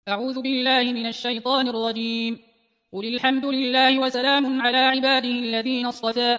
أعوذ بالله من الشيطان الرجيم. قل الحمد لله وسلام على عباده الذين اصطفى.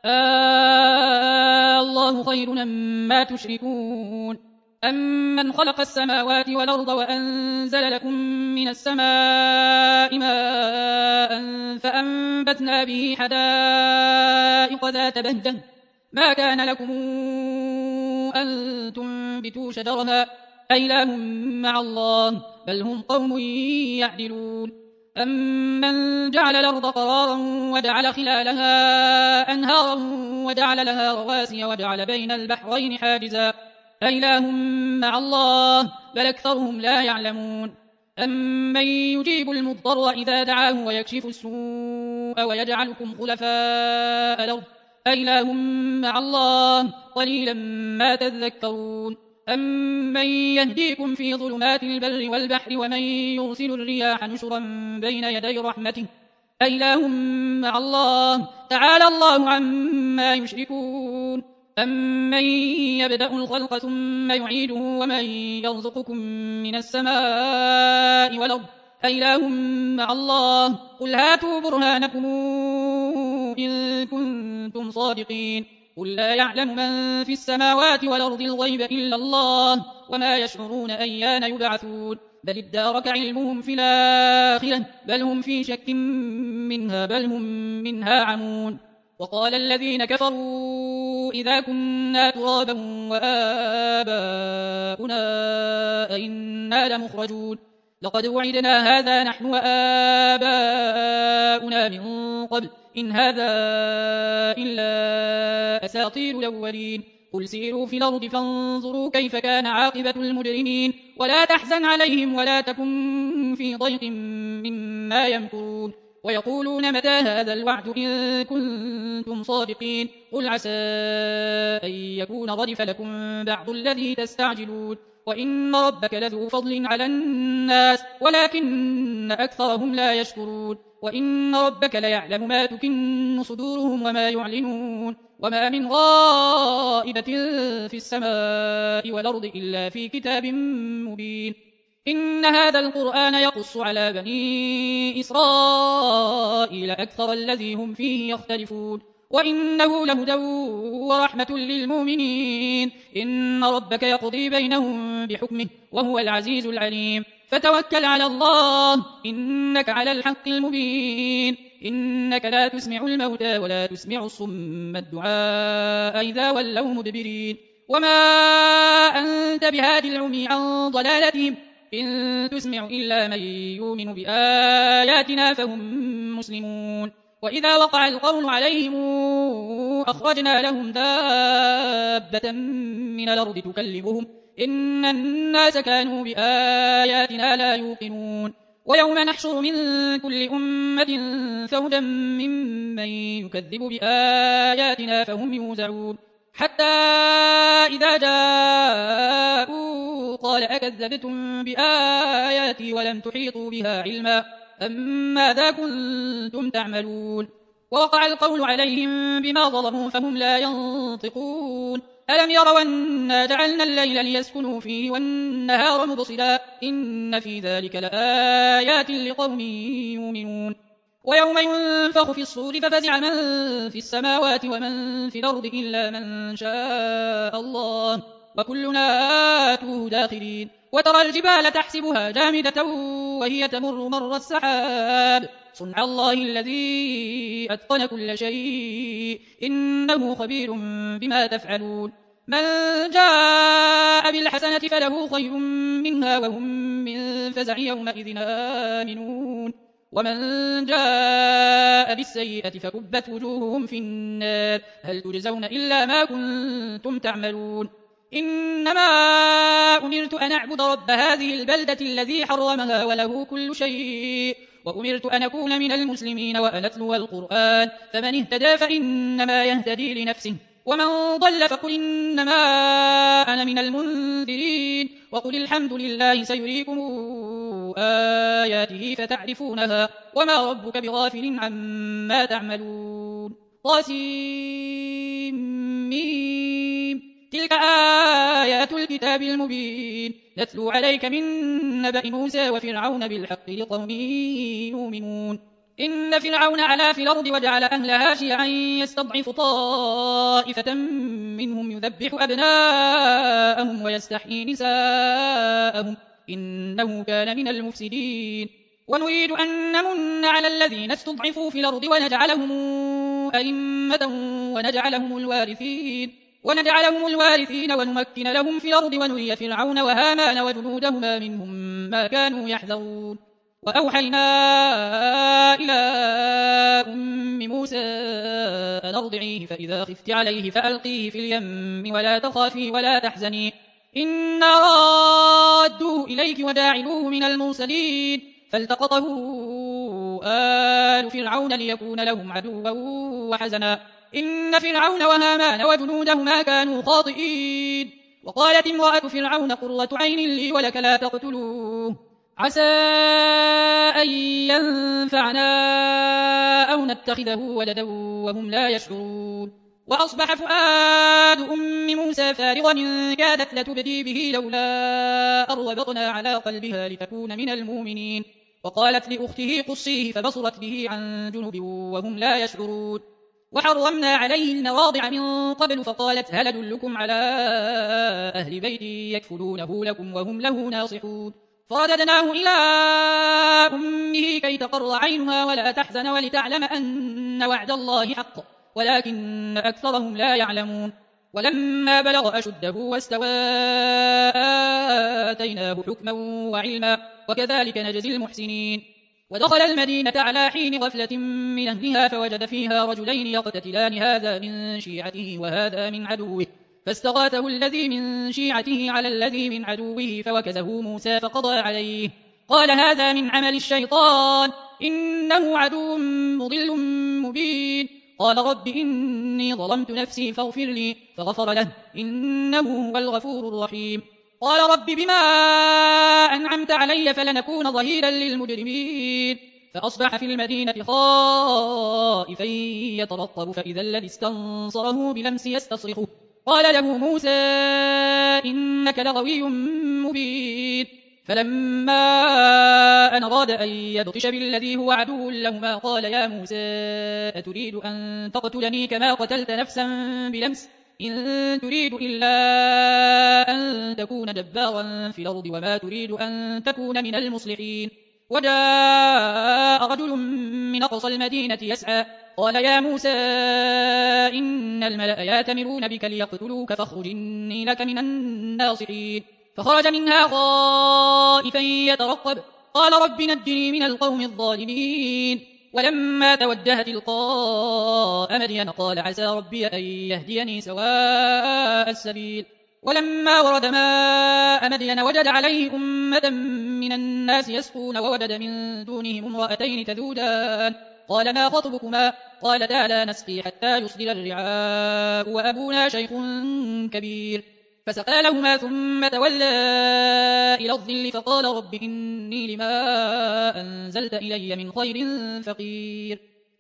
الله خير أما تشركون. أمن خلق السماوات والأرض وأنزل لكم من السماء ماء فأنبتنا به حدائق ذات بهجة ما كان لكم أن تنبتوا شجرها أإله مع الله بل هم قوم يعدلون. أمن جعل الأرض قرارا وجعل خلالها أنهارا وجعل لها رواسي وجعل بين البحرين حاجزا أإله مع الله بل أكثرهم لا يعلمون. أمن يجيب المضطر إذا دعاه ويكشف السوء ويجعلكم خلفاء الأرض أإله مع الله قليلا ما تذكرون. أمن يهديكم في ظلمات البر والبحر ومن يرسل الرياح نشرا بين يدي رحمته أإله مع الله تعالى الله عما يشركون. أمن يبدأ الخلق ثم يعيده ومن يرزقكم من السماء والأرض أإله مع الله قل هاتوا برهانكم إن كنتم صادقين. قل لا يعلم من في السماوات والأرض الغيب إلا الله وما يشعرون أيان يبعثون بل ادارك علمهم في الآخرة بل هم في شك منها بل هم منها عمون. وقال الذين كفروا إذا كنا ترابا وآباؤنا أئنا لمخرجون لقد وعدنا هذا نحن وآباؤنا من قبل إن هذا إلا أساطير الأولين. قل سيروا في الأرض فانظروا كيف كان عاقبة المجرمين ولا تحزن عليهم ولا تكن في ضيق مما يمكرون. ويقولون متى هذا الوعد إن كنتم صادقين قل عسى أن يكون ردف لكم بعض الذي تستعجلون وإن ربك لذو فضل على الناس ولكن أكثرهم لا يشكرون. وإن ربك ليعلم ما تكن صدورهم وما يعلنون وما من غائبة في السماء والأرض إلا في كتاب مبين. إن هذا القرآن يقص على بني إسرائيل أكثر الذي هم فيه يختلفون وإنه لهدى ورحمة للمؤمنين. إن ربك يقضي بينهم بحكمه وهو العزيز العليم. فتوكل على الله إنك على الحق المبين. إنك لا تسمع الموتى ولا تسمع الصم الدعاء إذا ولوا مدبرين. وما أنت بهاد العمي عن ضلالتهم إن تسمع إلا من يؤمن بآياتنا فهم مسلمون. وإذا وقع القول عليهم أخرجنا لهم دابة من الأرض تكلمهم إن الناس كانوا بآياتنا لا يوقنون. ويوم نحشر من كل أمة فهدى ممن يكذب بآياتنا فهم يوزعون حتى إذا جاءوا قال أكذبتم بآياتي ولم تحيطوا بها علما أم ماذا كنتم تعملون. ووقع القول عليهم بما ظلموا فهم لا ينطقون. ألم يروا أنا جعلنا الليل ليسكنوا فيه والنهار مبصرا إن في ذلك لآيات لقوم يؤمنون. ويوم ينفخ في الصور ففزع من في السماوات ومن في الأرض إلا من شاء الله وكلنا آتوه داخرين. وترى الجبال تحسبها جامدة وهي تمر مر السحاب صنع الله الذي أتقن كل شيء إنه خبير بما تفعلون. من جاء بالحسنة فله خير منها وهم من فزع يومئذ آمنون ومن جاء بالسيئة فكبت وجوههم في النار هل تجزون إلا ما كنتم تعملون. إنما أمرت أن أعبد رب هذه البلدة الذي حرمها وله كل شيء وأمرت أن أكون من المسلمين وأن أتلو القرآن فمن اهتدى فإنما يهتدي لنفسه ومن ضل فقل إنما أنا من المنذرين وقل الحمد لله سيريكم آياته فتعرفونها وما ربك بغافل عما تعملون. طاسيم تلك آيات الكتاب المبين نتلو عليك من نبأ موسى وفرعون بالحق لقوم يؤمنون إن فرعون علا في الأرض وجعل أهلها شيعا يستضعف طائفة منهم يذبح أبناءهم ويستحيي نساءهم إنه كان من المفسدين ونريد أن نمن على الذين استضعفوا في الأرض ونجعلهم أئمة ونجعلهم الوارثين ونمكن لهم في الأرض ونري فرعون وهامان وجنودهما منهم ما كانوا يحذرون وأوحينا إلى أم موسى أن أرضعيه فإذا خفت عليه فألقيه في اليم ولا تخافي ولا تحزني إنا رادوه إليك وجاعلوه من المرسلين فالتقطه آل فرعون ليكون لهم عدوا وحزنا إن فرعون وهامان وجنودهما كانوا خاطئين وقالت امرأة فرعون قرة عين لي ولك لا تقتلوه عسى أن ينفعنا أو نتخذه ولدا وهم لا يشعرون وأصبح فؤاد أم موسى فارغا إن كادت لتبدي به لولا أن ربطنا على قلبها لتكون من المؤمنين وقالت لأخته قصيه فبصرت به عن جنب وهم لا يشعرون وحرمنا عليه المواضع من قبل فقالت هل أدلكم على أهل بيت يكفلونه لكم وهم له ناصحون فرددناه إلى أمه كي تقر عينها ولا تحزن ولتعلم أن وعد الله حق ولكن أكثرهم لا يعلمون ولما بلغ أشده واستوى آتيناه حكما وعلما وكذلك نجزي المحسنين ودخل المدينة على حين غفلة من أهلها فوجد فيها رجلين يقتتلان هذا من شيعته وهذا من عدوه فاستغاثه الذي من شيعته على الذي من عدوه فوكزه موسى فقضى عليه قال هذا من عمل الشيطان إنه عدو مضل مبين قال رب إني ظلمت نفسي فاغفر لي فغفر له إنه هو الغفور الرحيم قال رب بما أنعمت علي فلنكون ظهيرا للمجرمين فأصبح في المدينة خائفا يترقب فإذا الذي استنصره بلمس يستصرخه قال له موسى إنك لغوي مبين فلما أن أراد أن يبطش بالذي هو عدو لهما قال يا موسى أتريد أن تقتلني كما قتلت نفسا بلمس إن تريد إلا أن تكون جبارا في الأرض وما تريد أن تكون من المصلحين وجاء رجل من أقصى المدينة يسعى قال يا موسى إن الملأ يأتمرون بك ليقتلوك فاخرج إني لك من الناصحين فخرج منها خائفا يترقب قال رب نجني من القوم الظالمين ولما توجه تلقاء مدين قال عسى ربي أن يهديني سواء السبيل ولما ورد ماء مدين وجد عليه أمة من الناس يسقون ووجد من دونهم امرأتين تذودان قال ما خطبكما قالتا لا نسقي حتى يصدر الرعاء وأبونا شيخ كبير فسقى لهما ثم تولى إلى الظل فقال رب إني لما أنزلت إلي من خير فقير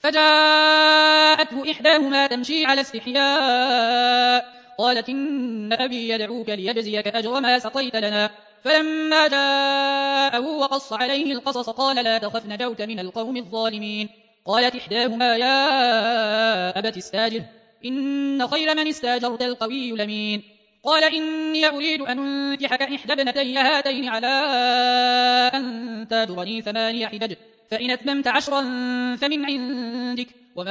فجاءته إحداهما تمشي على استحياء قالت إن أبي يدعوك ليجزيك أجر ما سقيت لنا فلما جاءه وقص عليه القصص قال لا تخف نجوت من القوم الظالمين قالت إحداهما يا أبت استاجر إن خير من استاجرت القوي الأمين قال إني أريد أن أنكحك إحدى ابنتي هاتين على أن تاجرني 8 حجج فإن أتممت 10 فمن عندك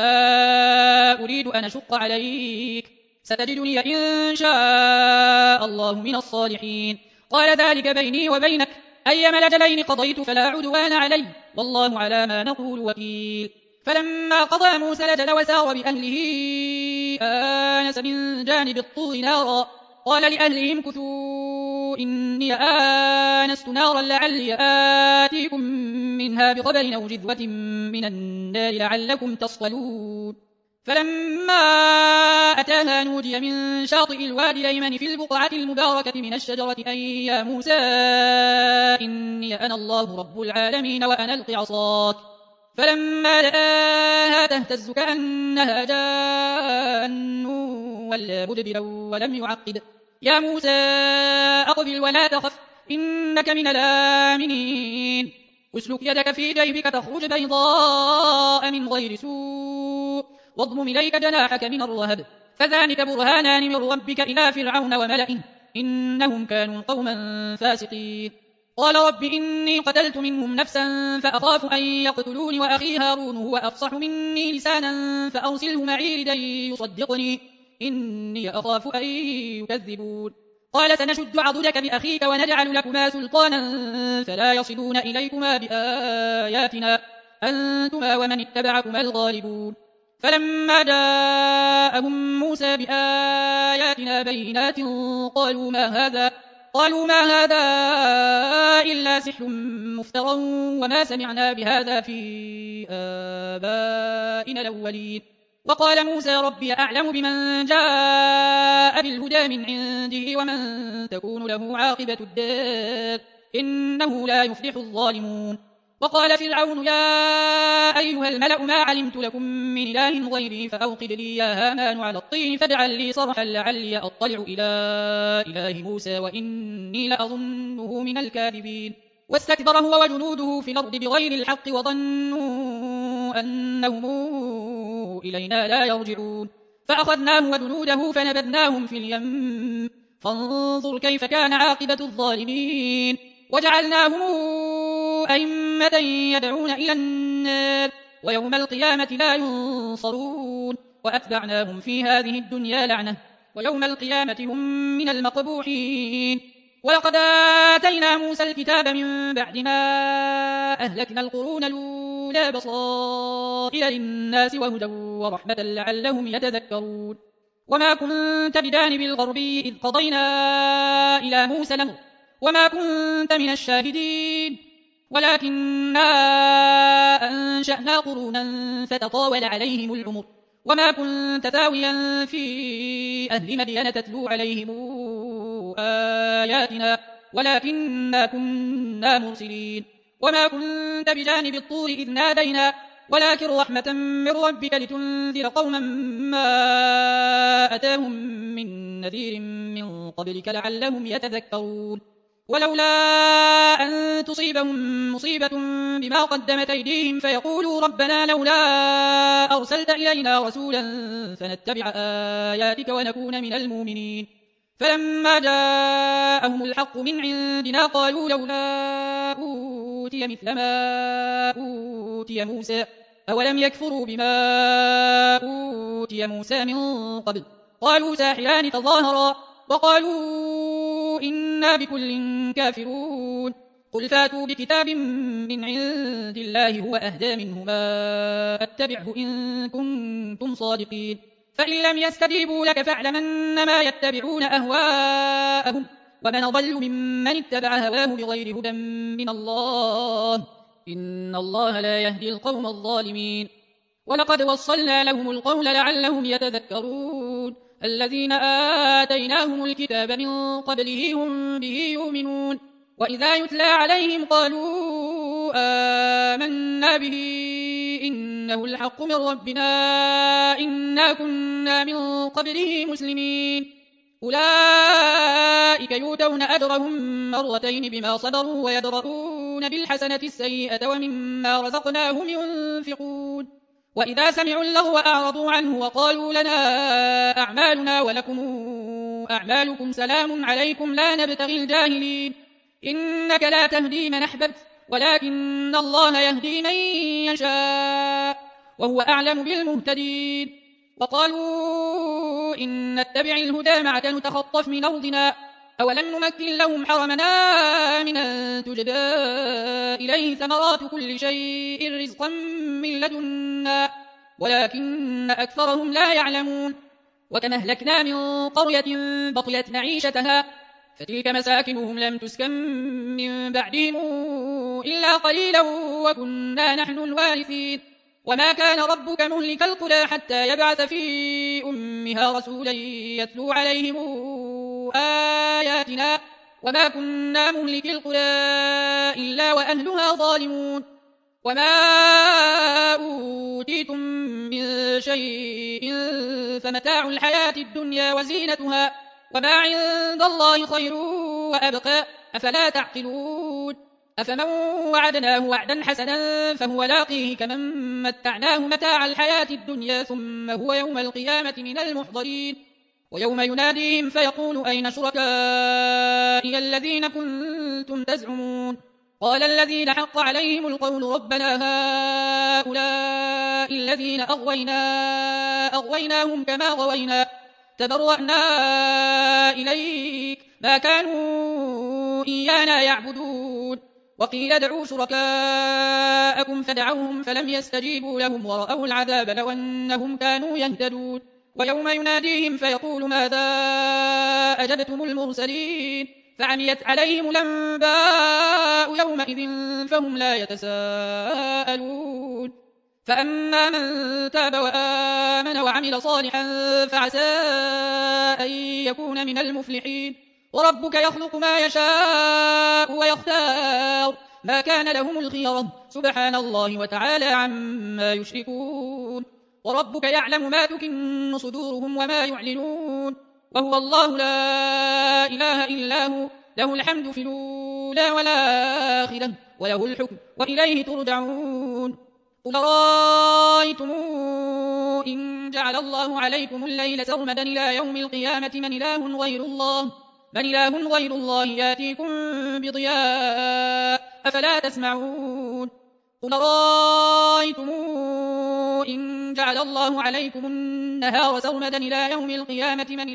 وما أريد أن أشق عليك ستجدني إن شاء الله من الصالحين قال ذلك بيني وبينك أيما الأجلين قضيت فلا عدوان علي والله على ما نقول وكيل فلما قضى موسى الأجل وسار بأهله آنس من جانب الطور نارا قال لأهلهم كثوا إني آنست نارا لعلي آتيكم منها بخبر أو جذوة من النار لعلكم تصطلون فلما أتاها نودي من شاطئ الوادي الأيمن في البقعة المباركة من الشجرة أن يا موسى إني أنا الله رب العالمين وأنا ألق عصاك فلما رآها تهتز كأنها جان ولا مدبرا ولم يعقب يا موسى أقبل ولا تخف إنك من الآمنين أسلك يدك في جيبك تخرج بيضاء من غير سوء واضمم إليك جناحك من الرهب فذلك برهانان من ربك إلى فرعون وملئه إنهم كانوا قوما فاسقين قال رب إني قتلت منهم نفسا فأخاف أن يقتلون وأخي هارون هو أفصح مني لسانا فأرسله معي لكي يصدقني إني أخاف أن يكذبون قال سنشد عضدك بأخيك ونجعل لكما سلطانا فلا يصلون إليكما بآياتنا أنتما ومن اتبعكما الغالبون فلما جاءهم موسى بآياتنا بينات قالوا ما هذا إلا سحر مفترى وما سمعنا بهذا في آبائنا الأولين وقال موسى ربي أعلم بمن جاء بالهدى من عنده ومن تكون له عاقبة الدار إنه لا يفلح الظالمون وقال فرعون يا أيها الملأ ما علمت لكم من إله غيري فأوقد لي يا هامان على الطين فاجعل لي صرحا لعلي أطلع إلى إله موسى وإني لأظنه من الكاذبين واستكبر هو وجنوده في الأرض بغير الحق وظنوا أنهم إلينا لا يرجعون فأخذناه وجنوده فنبذناهم في اليم فانظر كيف كان عاقبة الظالمين وجعلناهم أئمة يدعون إلى النار ويوم القيامة لا ينصرون وأتبعناهم في هذه الدنيا لعنة ويوم القيامة هم من المقبوحين ولقد آتينا موسى الكتاب من بعد ما أهلكنا القرون الأولى بصائر للناس وهدى ورحمة لعلهم يتذكرون وما كنت بجانب الغربي إذ قضينا إلى موسى الأمر وما كنت من الشاهدين ولكننا أنشأنا قرونا فتطاول عليهم العمر وما كنت ثاويا في أهل مدين تتلو عليهم آياتنا ولكننا كنا مرسلين وما كنت بجانب الطور إذ نادينا ولكن رحمة من ربك لتنذر قوما ما أتاهم من نذير من قبلك لعلهم يتذكرون ولولا أن تصيبهم مصيبة بما قدمت أيديهم فيقولوا ربنا لولا أرسلت إلينا رسولا فنتبع آياتك ونكون من المؤمنين فلما جاءهم الحق من عندنا قالوا لولا أوتي مثل ما أوتي موسى أولم يكفروا بما أوتي موسى من قبل قالوا ساحران تظاهرا وقالوا إنا بكل كافرون قل فاتوا بكتاب من عند الله هو أهدى منهما أتبعه إن كنتم صادقين فإن لم يستجيبوا لك فاعلم أنما يتبعون أهواءهم ومن ضل ممن اتبع هواه بغير هدى من الله إن الله لا يهدي القوم الظالمين ولقد وصلنا لهم القول لعلهم يتذكرون الذين آتيناهم الكتاب من قبله هم به يؤمنون وإذا يتلى عليهم قالوا آمنا به إنه الحق من ربنا إنا كنا من قبله مسلمين أولئك يؤتون أجرهم مرتين بما صبروا ويدرؤون بالحسنة السيئة ومما رزقناهم ينفقون وإذا سمعوا اللغو أعرضوا عنه وقالوا لنا أعمالنا ولكم أعمالكم سلام عليكم لا نبتغي الجاهلين إنك لا تهدي من أحببت ولكن الله يهدي من يشاء وهو أعلم بالمهتدين وقالوا إن نتبع الهدى معك نتخطف من أرضنا أولم نمكن لهم حرمنا آمنا تجبى إليه ثمرات كل شيء رزقا من لدنا ولكن أكثرهم لا يعلمون وكم أهلكنا من قرية بطلت معيشتها فتلك مساكنهم لم تسكن من بعدهم إلا قليلا وكنا نحن الوارثين وما كان ربك مهلك القرى حتى يبعث في أمها رسولا يتلو عليهم آياتنا وما كنا مهلك القرى إلا وأهلها ظالمون وما أوتيتم من شيء فمتاع الحياة الدنيا وزينتها وما عند الله خير وأبقى أفلا تعقلون أفمن وعدناه وعدا حسنا فهو لاقيه كمن متعناه متاع الحياة الدنيا ثم هو يوم القيامة من المحضرين ويوم يناديهم فيقول أين شركائي الذين كنتم تزعمون قال الذين حق عليهم القول ربنا هؤلاء الذين أغويناهم كما غوينا تبرأنا إليك ما كانوا إيانا يعبدون وقيل ادعوا شركاءكم فدعوهم فلم يستجيبوا لهم ورأوا العذاب لو أنهم كانوا يهتدون ويوم يناديهم فيقول ماذا أجبتم المرسلين فعميت عليهم الأنباء يومئذ فهم لا يتساءلون فأما من تاب وآمن وعمل صالحا فعسى أن يكون من المفلحين وربك يخلق ما يشاء ويختار ما كان لهم الخيرة سبحان الله وتعالى عما يشركون وربك يعلم ما تكن صدورهم وما يعلنون وهو الله لا إله إلا هو له الحمد في الأولى والآخرة وله الحكم وإليه ترجعون قل رأيتم إن جعل الله عليكم الليل سرمدا إلى يوم القيامة من إله غير الله ياتيكم بضياء أفلا تسمعون قل رأيتم إن جعل الله عليكم النهار سرمدا إلى يوم القيامة من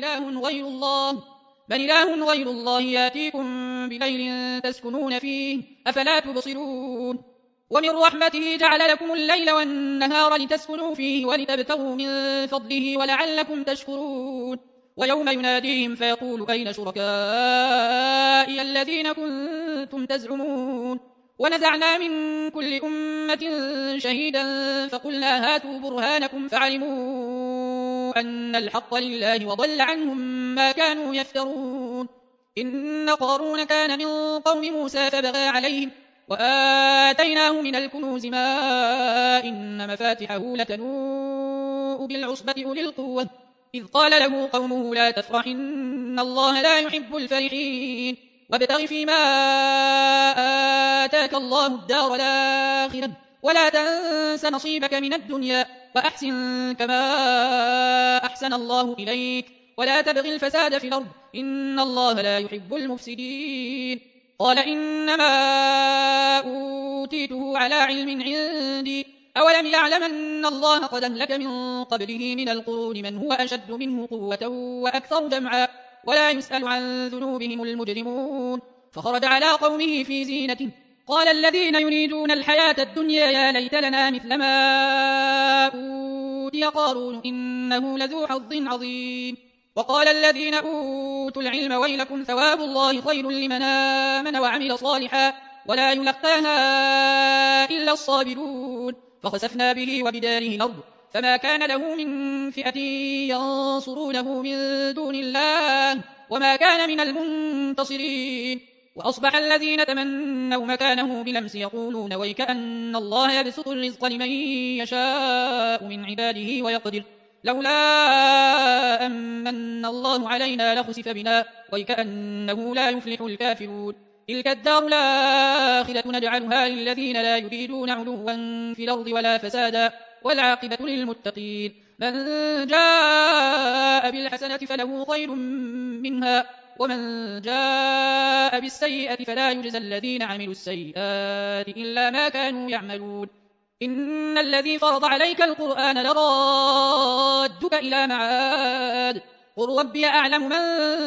إله غير الله ياتيكم بليل تسكنون فيه أفلا تبصرون ومن رحمته جعل لكم الليل والنهار لتسكنوا فيه ولتبتغوا من فضله ولعلكم تشكرون ويوم يناديهم فيقول أين شركائي الذين كنتم تزعمون ونزعنا من كل أمة شهيدا فقلنا هاتوا برهانكم فعلموا أن الحق لله وضل عنهم ما كانوا يفترون إن قارون كان من قوم موسى فبغى عليهم وآتيناه من الكنوز ما إن مفاتحه لتنوء بالعصبة أولي القوة إذ قال له قومه لا تفرح إن الله لا يحب الفرحين وابتغ فيما آتاك الله الدار الآخرة ولا تنس نصيبك من الدنيا وأحسن كما أحسن الله إليك ولا تبغ الفساد في الأرض إن الله لا يحب المفسدين قال إنما أوتيته على علم عندي أولم يعلم أن الله قد أهلك من قبله من القرون من هو أشد منه قوة وأكثر جمعا ولا يسأل عن ذنوبهم المجرمون فخرج على قومه في زينته قال الذين يريدون الحياة الدنيا يا ليت لنا مثل ما أوتي قارون إنه لذو حظ عظيم وقال الذين أوتوا العلم ويلكم ثواب الله خير لمن آمن وعمل صالحا ولا يلقاها إلا الصابرون فخسفنا به وبداره الأرض فما كان له من فئة ينصرونه من دون الله وما كان من المنتصرين وأصبح الذين تمنوا مكانه بلمس يقولون ويكأن الله يبسط الرزق لمن يشاء من عباده ويقدر لولا أمن الله علينا لخسف بنا ويكأنه لا يفلح الكافرون تلك الدار الآخرة نجعلها للذين لا يريدون علوا في الأرض ولا فسادا والعاقبة للمتقين من جاء بالحسنة فله خير منها ومن جاء بالسيئة فلا يجزى الذين عملوا السيئات إلا ما كانوا يعملون إن الذي فرض عليك القرآن لرادك إلى معاد قل ربي أعلم من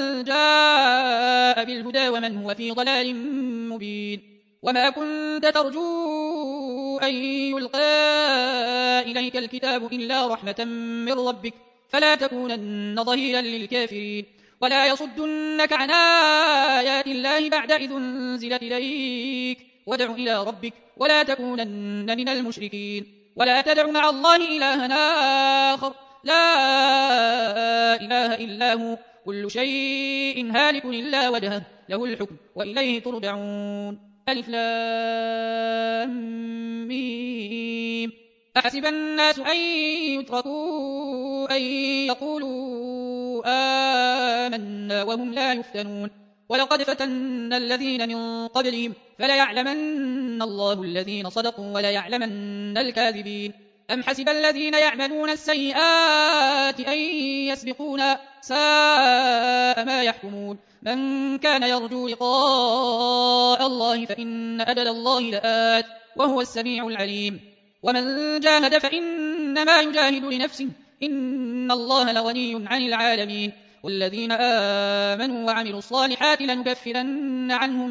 جاء بالهدى ومن هو في ضلال مبين وما كنت ترجو أن يلقى إليك الكتاب إلا رحمة من ربك فلا تكونن ظهيرا للكافرين ولا يصدنك عن آيات الله بعد إذ أنزلت إليك وادع إلى ربك ولا تكونن من المشركين ولا تدع مع الله إلها آخر لا إله إلا هو كل شيء هالك إلا وجهه له الحكم وإليه ترجعون ألف لام ميم أحسب الناس أن يتركوا أن يقولوا آمنا وهم لا يفتنون ولقد فتنا الذين من قبلهم فليعلمن الله الذين صدقوا وليعلمن الكاذبين أم حسب الذين يعملون السيئات أن يسبقونا ساء ما يحكمون من كان يرجو لقاء الله فإن أجل الله لآت وهو السميع العليم ومن جاهد فإنما يجاهد لنفسه إن الله لغني عن العالمين والذين آمنوا وعملوا الصالحات لنكفرن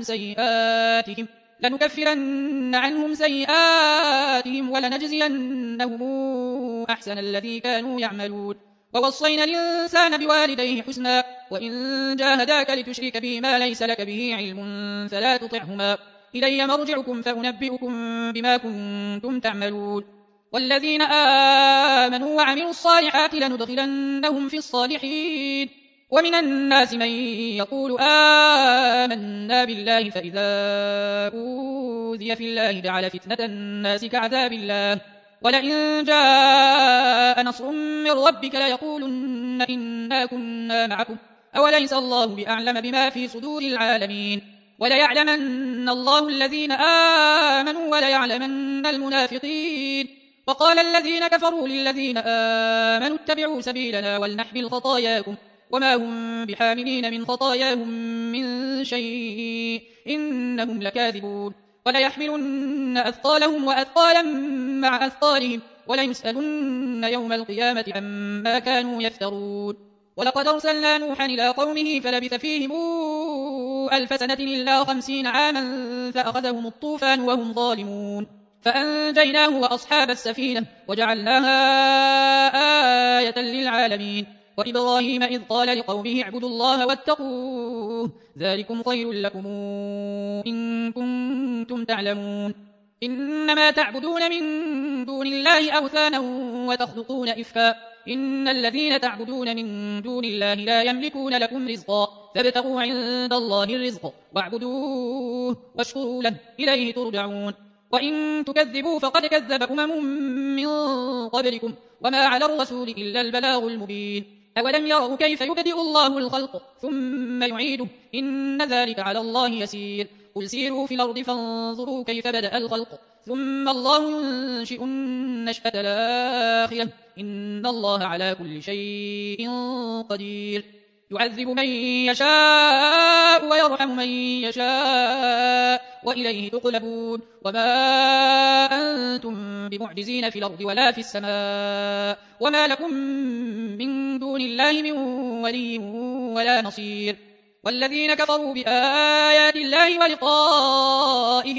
عنهم سيئاتهم ولنجزينهم أحسن الذي كانوا يعملون ووصينا الإنسان بوالديه حسنا وإن جاهداك لتشرك به ما ليس لك به علم فلا تطعهما إلي مرجعكم فأنبئكم بما كنتم تعملون والذين آمنوا وعملوا الصالحات لندخلنهم في الصالحين ومن الناس من يقول آمنا بالله فإذا أوذي في الله جعل فتنة الناس كعذاب الله ولئن جاء نصر من ربك ليقولن إنا كنا معكم أوليس الله بأعلم بما في صدور العالمين وليعلمن الله الذين آمنوا وليعلمن المنافقين وقال الذين كفروا للذين آمنوا اتبعوا سبيلنا ولنحمل خطاياكم وما هم بحاملين من خطاياهم من شيء إنهم لكاذبون وليحملن أثقالهم وأثقالا مع أثقالهم وليسألن يوم القيامة عما كانوا يفترون ولقد أرسلنا نوحا إلى قومه فلبث فيهم 1000 سنة إلا 50 عاما فأخذهم الطوفان وهم ظالمون فأنجيناه وأصحاب السفينة وجعلناها آية للعالمين وإبراهيم إذ قال لقومه اعبدوا الله واتقوه ذلكم خير لكم إن كنتم تعلمون إنما تعبدون من دون الله أوثانا وتخلقون إفكا إن الذين تعبدون من دون الله لا يملكون لكم رزقا فابتغوا عند الله الرزق واعبدوه واشكروا له إليه ترجعون وإن تكذبوا فقد كذب من قبلكم وما على الرسول إلا البلاغ المبين أولم يروا كيف يبدئ الله الخلق ثم يعيده إن ذلك على الله يسير قل سيروا في الأرض فانظروا كيف بدأ الخلق ثم الله ينشئ النشأة الآخرة إن الله على كل شيء قدير يعذب من يشاء ويرحم من يشاء وإليه تقلبون وما أنتم بمعجزين في الأرض ولا في السماء وما لكم من دون الله من ولي ولا نصير والذين كفروا بآيات الله ولقائه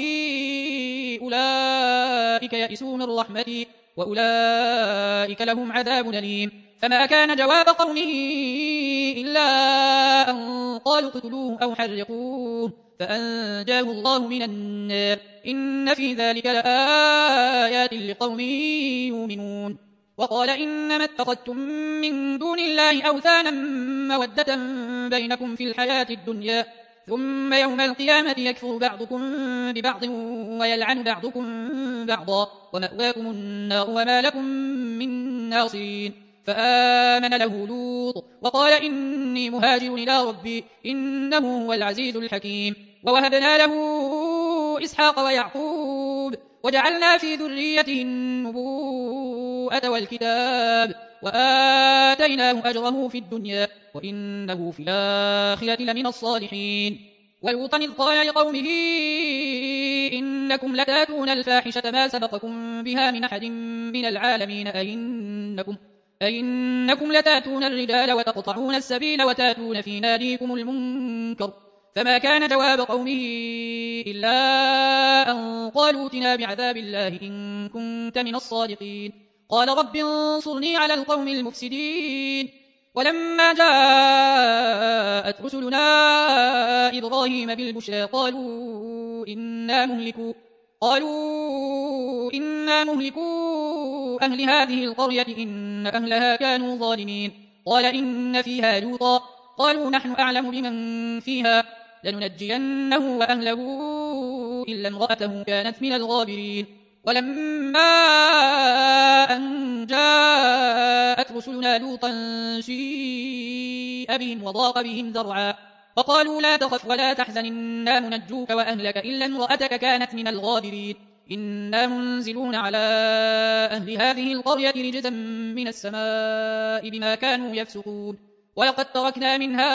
أولئك يئسوا من رحمتي وأولئك لهم عذاب أليم فما كان جواب قومه إلا أن قالوا اقتلوه أو حرقوه فأنجاه الله من النار إن في ذلك لآيات لقوم يؤمنون وقال إنما اتخذتم من دون الله أوثانا مودة بينكم في الحياة الدنيا ثم يوم القيامة يكفر بعضكم ببعض ويلعن بعضكم بعضا ومأواكم النار وما لكم من ناصرين فآمن له لوط وقال إني مهاجر إلى ربي إنه هو العزيز الحكيم ووهبنا له إسحاق ويعقوب وجعلنا في ذريته النبوءة والكتاب وآتيناه أجره في الدنيا وإنه في الآخرة لمن الصالحين ولوطا إذ قال لقومه إنكم لتاتون الفاحشة ما سبقكم بها من أحد من العالمين أئنكم لتاتون الرجال وتقطعون السبيل وتاتون في ناديكم المنكر فما كان جواب قومه إلا أن قالوا ائتنا بعذاب الله إن كنت من الصادقين قال رب انصرني على القوم المفسدين ولما جاءت رسلنا إبراهيم بالبشرى قالوا إنا مهلكو أهل هذه القرية إن أهلها كانوا ظالمين قال إن فيها لوطا قالوا نحن أعلم بمن فيها لننجينه وأهله إلا امرأته كانت من الغابرين ولما أن جاءت رسلنا لوطا سيء سيء بهم وضاق بهم ذرعا وقالوا لا تخف ولا تحزن إنا منجوك وأهلك إلا امرأتك كانت من الغابرين إنا منزلون على أهل هذه القرية رجزا من السماء بما كانوا يفسقون ولقد تركنا منها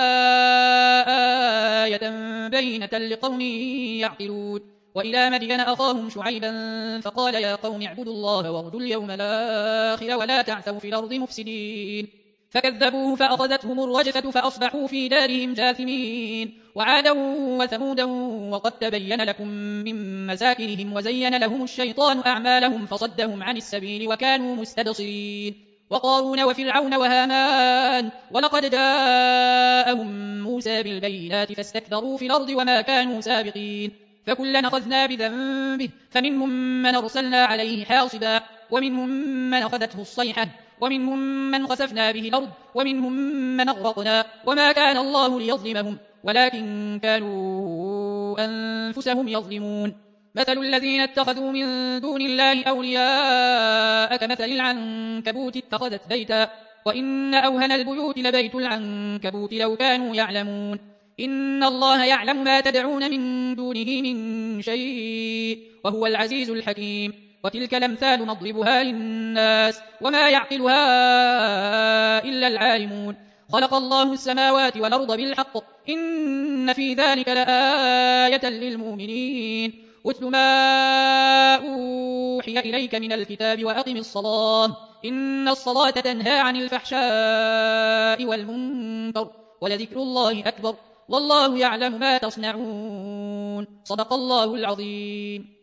آية بينة لقوم يعقلون وإلى مدين أخاهم شعيبا فقال يا قوم اعبدوا الله وارجوا اليوم الآخر ولا تعثوا في الأرض مفسدين فكذبوه فأخذتهم الرجفة فأصبحوا في دارهم جاثمين وعادا وثمودا وقد تبين لكم من مساكنهم وزين لهم الشيطان أعمالهم فصدهم عن السبيل وكانوا مستبصرين وقارون وفرعون وهامان ولقد جاءهم موسى بالبينات فاستكبروا في الأرض وما كانوا سابقين فكلا أخذنا بذنبه فمنهم من أرسلنا عليه حاصبا ومنهم من أخذته الصيحة ومنهم من خسفنا به الأرض ومنهم من أغرقنا وما كان الله ليظلمهم ولكن كانوا أنفسهم يظلمون مثل الذين اتخذوا من دون الله أولياء كمثل العنكبوت اتخذت بيتا وإن أوهن البيوت لبيت العنكبوت لو كانوا يعلمون إن الله يعلم ما تدعون من دونه من شيء وهو العزيز الحكيم وتلك الأمثال نضربها للناس وما يعقلها إلا العالمون خلق الله السماوات والأرض بالحق إن في ذلك لآية للمؤمنين اتل ما أوحي إليك من الكتاب وأقم الصلاة إن الصلاة تنهى عن الفحشاء والمنكر ولذكر الله أكبر والله يعلم ما تصنعون صدق الله العظيم.